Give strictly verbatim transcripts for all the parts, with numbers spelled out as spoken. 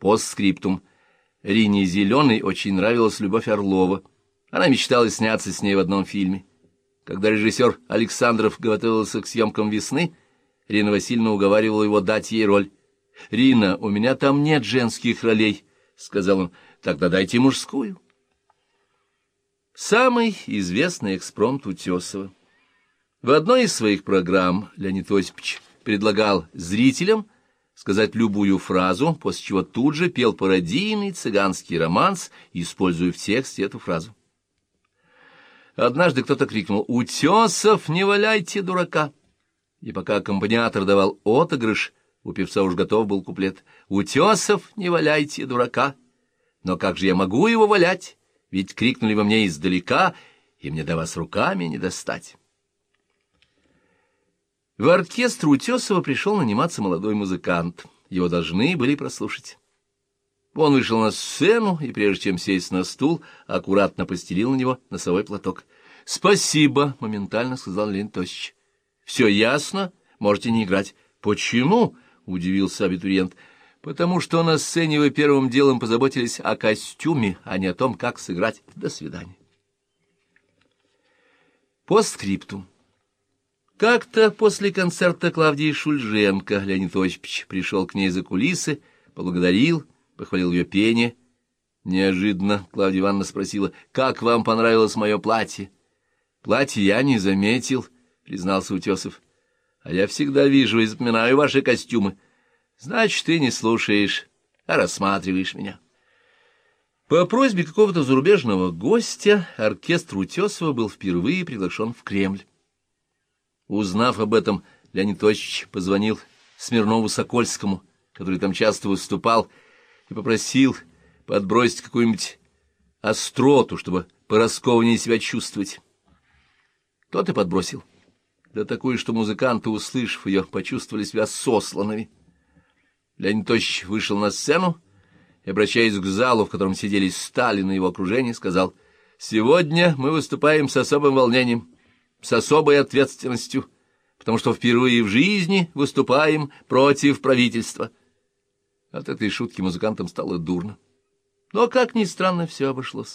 Постскриптум. Рине Зеленой очень нравилась Любовь Орлова. Она мечтала сняться с ней в одном фильме. Когда режиссер Александров готовился к съемкам «Весны», Рина Васильевна уговаривала его дать ей роль. «Рина, у меня там нет женских ролей», — сказал он, — «тогда дайте мужскую». Самый известный экспромт Утесова. В одной из своих программ Леонид Осипович предлагал зрителям сказать любую фразу, после чего тут же пел пародийный цыганский романс, используя в тексте эту фразу. Однажды кто-то крикнул: «Утесов, не валяйте дурака!» И пока аккомпаниатор давал отыгрыш, у певца уж готов был куплет: «Утесов, не валяйте дурака! Но как же я могу его валять? Ведь крикнули вы мне издалека, и мне до вас руками не достать». В оркестр Утесова пришел наниматься молодой музыкант. Его должны были прослушать. Он вышел на сцену и, прежде чем сесть на стул, аккуратно постелил на него носовой платок. «Спасибо», — моментально сказал Леонид Осипович. «Все ясно, можете не играть». «Почему?» — удивился абитуриент. «Потому что на сцене вы первым делом позаботились о костюме, а не о том, как сыграть. До свидания». Постскриптум. Как-то после концерта Клавдии Шульженко Леонид Осипович пришел к ней за кулисы, поблагодарил, похвалил ее пение. Неожиданно Клавдия Ивановна спросила: «Как вам понравилось мое платье?» «Платье я не заметил», — признался Утесов. «А я всегда вижу и запоминаю ваши костюмы. Значит, ты не слушаешь, а рассматриваешь меня». По просьбе какого-то зарубежного гостя оркестр Утесова был впервые приглашен в Кремль. Узнав об этом, Леонид Осипович позвонил Смирнову-Сокольскому, который там часто выступал, и попросил подбросить какую-нибудь остроту, чтобы пораскованнее себя чувствовать. Тот и подбросил. Да такую, что музыканты, услышав ее, почувствовали себя сосланными. Леонид Осипович вышел на сцену и, обращаясь к залу, в котором сидели Сталин и его окружение, сказал: «Сегодня мы выступаем с особым волнением, с особой ответственностью, потому что впервые в жизни выступаем против правительства». От этой шутки музыкантам стало дурно. Но, как ни странно, все обошлось.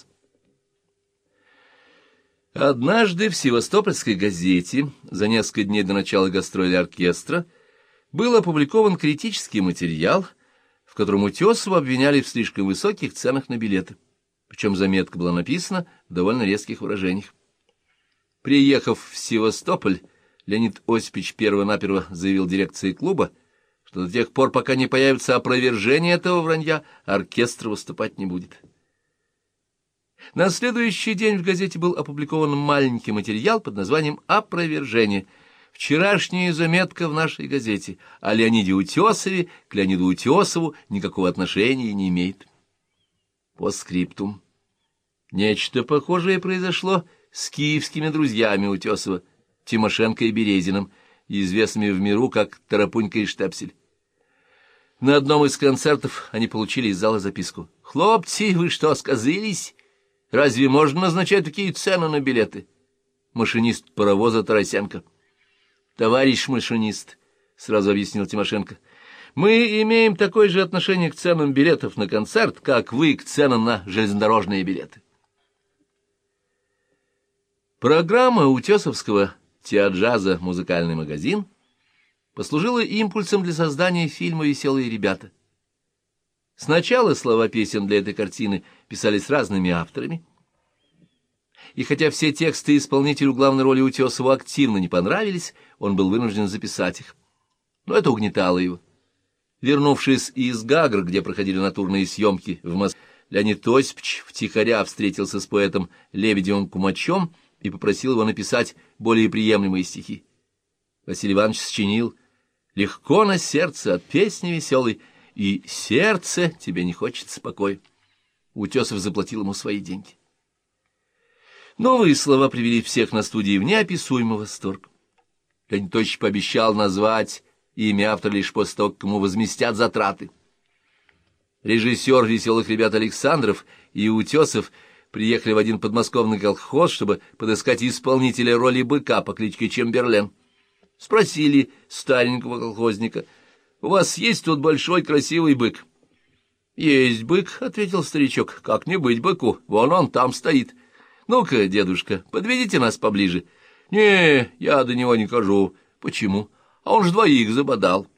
Однажды в Севастопольской газете за несколько дней до начала гастролей оркестра был опубликован критический материал, в котором Утесова обвиняли в слишком высоких ценах на билеты. Причем заметка была написана в довольно резких выражениях. Приехав в Севастополь, Леонид Осипович перво-наперво заявил дирекции клуба, что до тех пор, пока не появится опровержение этого вранья, оркестр выступать не будет. На следующий день в газете был опубликован маленький материал под названием «Опровержение». Вчерашняя заметка в нашей газете о Леониде Утесове к Леониду Утесову никакого отношения не имеет. Постскриптум. Нечто похожее произошло с киевскими друзьями Утесова, Тимошенко и Березиным, известными в миру как Тарапунька и Штепсель. На одном из концертов они получили из зала записку: «Хлопцы, вы что, сказылись? Разве можно назначать такие цены на билеты?» Машинист паровоза Тарасенко. «Товарищ машинист», — сразу объяснил Тимошенко, — «мы имеем такое же отношение к ценам билетов на концерт, как вы к ценам на железнодорожные билеты». Программа Утесовского теаджаза «Музыкальный магазин» послужила импульсом для создания фильма «Веселые ребята». Сначала слова песен для этой картины писались разными авторами, и хотя все тексты исполнителю главной роли Утесову активно не понравились, он был вынужден записать их. Но это угнетало его. Вернувшись из Гагры, где проходили натурные съемки в Москве, Леонид Осипович втихаря встретился с поэтом Лебедевым Кумачом и попросил его написать более приемлемые стихи. Василий Иванович сочинил: «Легко на сердце от песни веселой, и сердце тебе не хочется покоя». Утесов заплатил ему свои деньги. Новые слова привели всех на студии в неописуемый восторг. Леонид Осипович пообещал назвать имя автора лишь после того, как ему возместят затраты. Режиссер «Веселых ребят» Александров и Утесов приехали в один подмосковный колхоз, чтобы подыскать исполнителя роли быка по кличке Чемберлен. Спросили старенького колхозника: «У вас есть тут большой красивый бык?» Есть бык, — ответил старичок, — как не быть быку, вон он там стоит. Ну-ка, дедушка, подведите нас поближе. Не, я до него не хожу. Почему? А он ж двоих забодал.